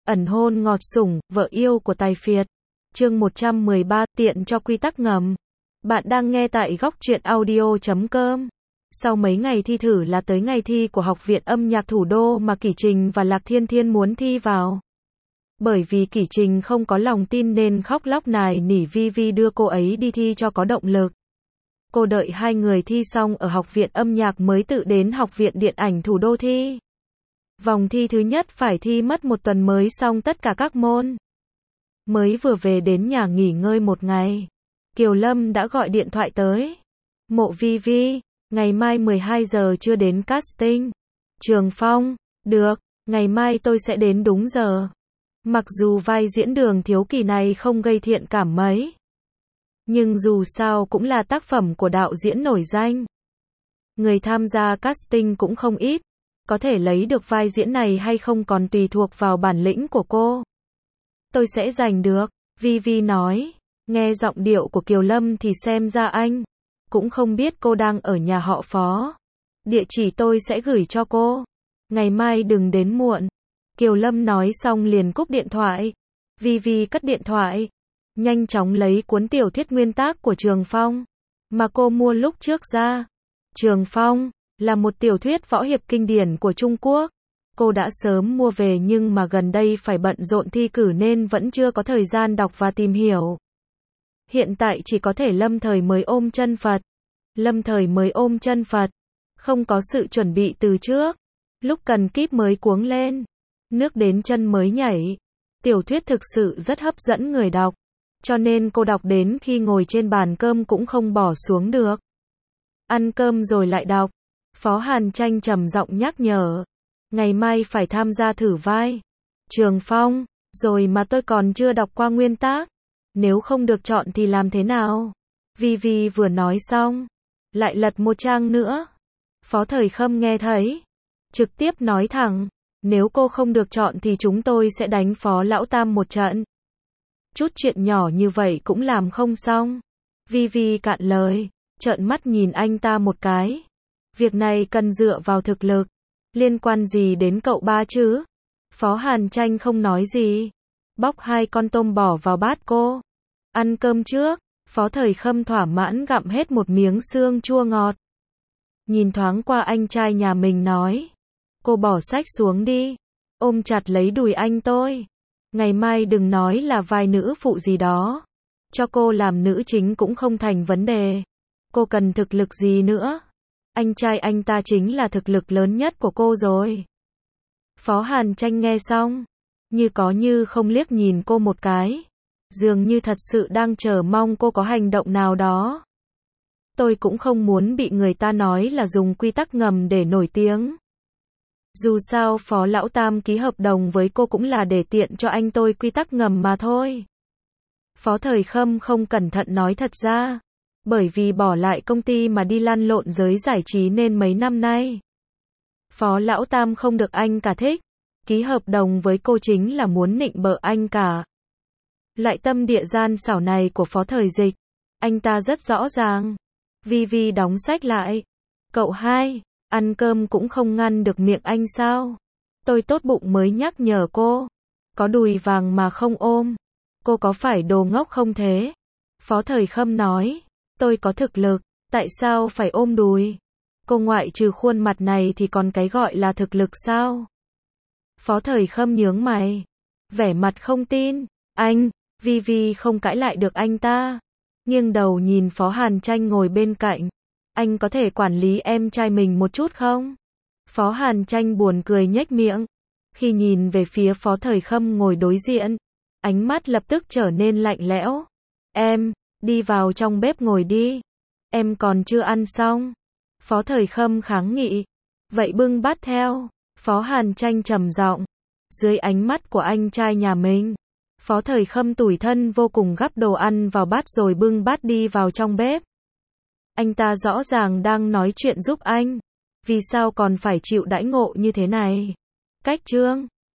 ẩn hôn ngọt sủng, vợ yêu của Tài Phiệt. Chương 113, tiện cho quy tắc ngầm. Bạn đang nghe tại góc truyện audio.com. Sau mấy ngày thi thử là tới ngày thi của Học viện Âm nhạc Thủ đô mà Kỷ Trình và Lạc Thiên Thiên muốn thi vào. Bởi vì Kỷ Trình không có lòng tin nên khóc lóc nài nỉ Vi đưa cô ấy đi thi cho có động lực. Cô đợi hai người thi xong ở Học viện Âm nhạc mới tự đến Học viện Điện ảnh Thủ đô thi. Vòng thi thứ nhất phải thi mất một tuần mới xong tất cả các môn. Mới vừa về đến nhà nghỉ ngơi một ngày, Kiều Lâm đã gọi điện thoại tới. Mộ Vi, ngày mai 12 giờ chưa đến casting. Trường Phong, được, ngày mai tôi sẽ đến đúng giờ. Mặc dù vai diễn Đường Thiếu Kỳ này không gây thiện cảm mấy, nhưng dù sao cũng là tác phẩm của đạo diễn nổi danh. Người tham gia casting cũng không ít, có thể lấy được vai diễn này hay không còn tùy thuộc vào bản lĩnh của cô. Tôi sẽ giành được, Vi nói. Nghe giọng điệu của Kiều Lâm thì xem ra anh cũng không biết cô đang ở nhà họ Phó. Địa chỉ tôi sẽ gửi cho cô. Ngày mai đừng đến muộn. Kiều Lâm nói xong liền cúp điện thoại. Vi cất điện thoại, nhanh chóng lấy cuốn tiểu thuyết nguyên tác của Trường Phong mà cô mua lúc trước ra. Trường Phong là một tiểu thuyết võ hiệp kinh điển của Trung Quốc. Cô đã sớm mua về nhưng mà gần đây phải bận rộn thi cử nên vẫn chưa có thời gian đọc và tìm hiểu. Hiện tại chỉ có thể lâm thời mới ôm chân Phật. Lâm thời mới ôm chân Phật, không có sự chuẩn bị từ trước. Lúc cần kíp mới cuống lên, nước đến chân mới nhảy. Tiểu thuyết thực sự rất hấp dẫn người đọc, cho nên cô đọc đến khi ngồi trên bàn cơm cũng không bỏ xuống được. Ăn cơm rồi lại đọc. Phó Hàn Tranh trầm giọng nhắc nhở. Ngày mai phải tham gia thử vai Trường Phong, rồi mà tôi còn chưa đọc qua nguyên tác. Nếu không được chọn thì làm thế nào? Vi vừa nói xong, lại lật một trang nữa. Phó Thời Khâm nghe thấy, trực tiếp nói thẳng, nếu cô không được chọn thì chúng tôi sẽ đánh Phó Lão Tam một trận. Chút chuyện nhỏ như vậy cũng làm không xong. Vi cạn lời, trợn mắt nhìn anh ta một cái. Việc này cần dựa vào thực lực, liên quan gì đến cậu ba chứ? Phó Hàn Tranh không nói gì, bóc hai con tôm bỏ vào bát cô. Ăn cơm trước. Phó Thời Khâm thỏa mãn gặm hết một miếng xương chua ngọt. Nhìn thoáng qua anh trai nhà mình nói. Cô bỏ sách xuống đi, ôm chặt lấy đùi anh tôi. Ngày mai đừng nói là vai nữ phụ gì đó. Cho cô làm nữ chính cũng không thành vấn đề. Cô cần thực lực gì nữa? Anh trai anh ta chính là thực lực lớn nhất của cô rồi. Phó Hàn Tranh nghe xong, như có như không liếc nhìn cô một cái. Dường như thật sự đang chờ mong cô có hành động nào đó. Tôi cũng không muốn bị người ta nói là dùng quy tắc ngầm để nổi tiếng. Dù sao Phó Lão Tam ký hợp đồng với cô cũng là để tiện cho anh tôi quy tắc ngầm mà thôi. Phó Thời Khâm không cẩn thận nói thật ra. Bởi vì bỏ lại công ty mà đi lăn lộn giới giải trí nên mấy năm nay Phó Lão Tam không được anh cả thích. Ký hợp đồng với cô chính là muốn nịnh bợ anh cả. Loại tâm địa gian xảo này của Phó Thời Dịch, anh ta rất rõ ràng. Vi đóng sách lại. Cậu hai, ăn cơm cũng không ngăn được miệng anh sao? Tôi tốt bụng mới nhắc nhở cô. Có đùi vàng mà không ôm. Cô có phải đồ ngốc không thế? Phó Thời Khâm nói. Tôi có thực lực, tại sao phải ôm đùi? Cô ngoại trừ khuôn mặt này thì còn cái gọi là thực lực sao? Phó Thời Khâm nhướng mày, vẻ mặt không tin. Anh, Vi không cãi lại được anh ta. Nghiêng đầu nhìn Phó Hàn Tranh ngồi bên cạnh. Anh có thể quản lý em trai mình một chút không? Phó Hàn Tranh buồn cười nhếch miệng. Khi nhìn về phía Phó Thời Khâm ngồi đối diện, ánh mắt lập tức trở nên lạnh lẽo. Em, đi vào trong bếp ngồi đi. Em còn chưa ăn xong. Phó Thời Khâm kháng nghị. Vậy bưng bát theo. Phó Hàn Tranh trầm giọng. Dưới ánh mắt của anh trai nhà mình, Phó Thời Khâm tủi thân vô cùng gắp đồ ăn vào bát rồi bưng bát đi vào trong bếp. Anh ta rõ ràng đang nói chuyện giúp anh. Vì sao còn phải chịu đãi ngộ như thế này? Cách chương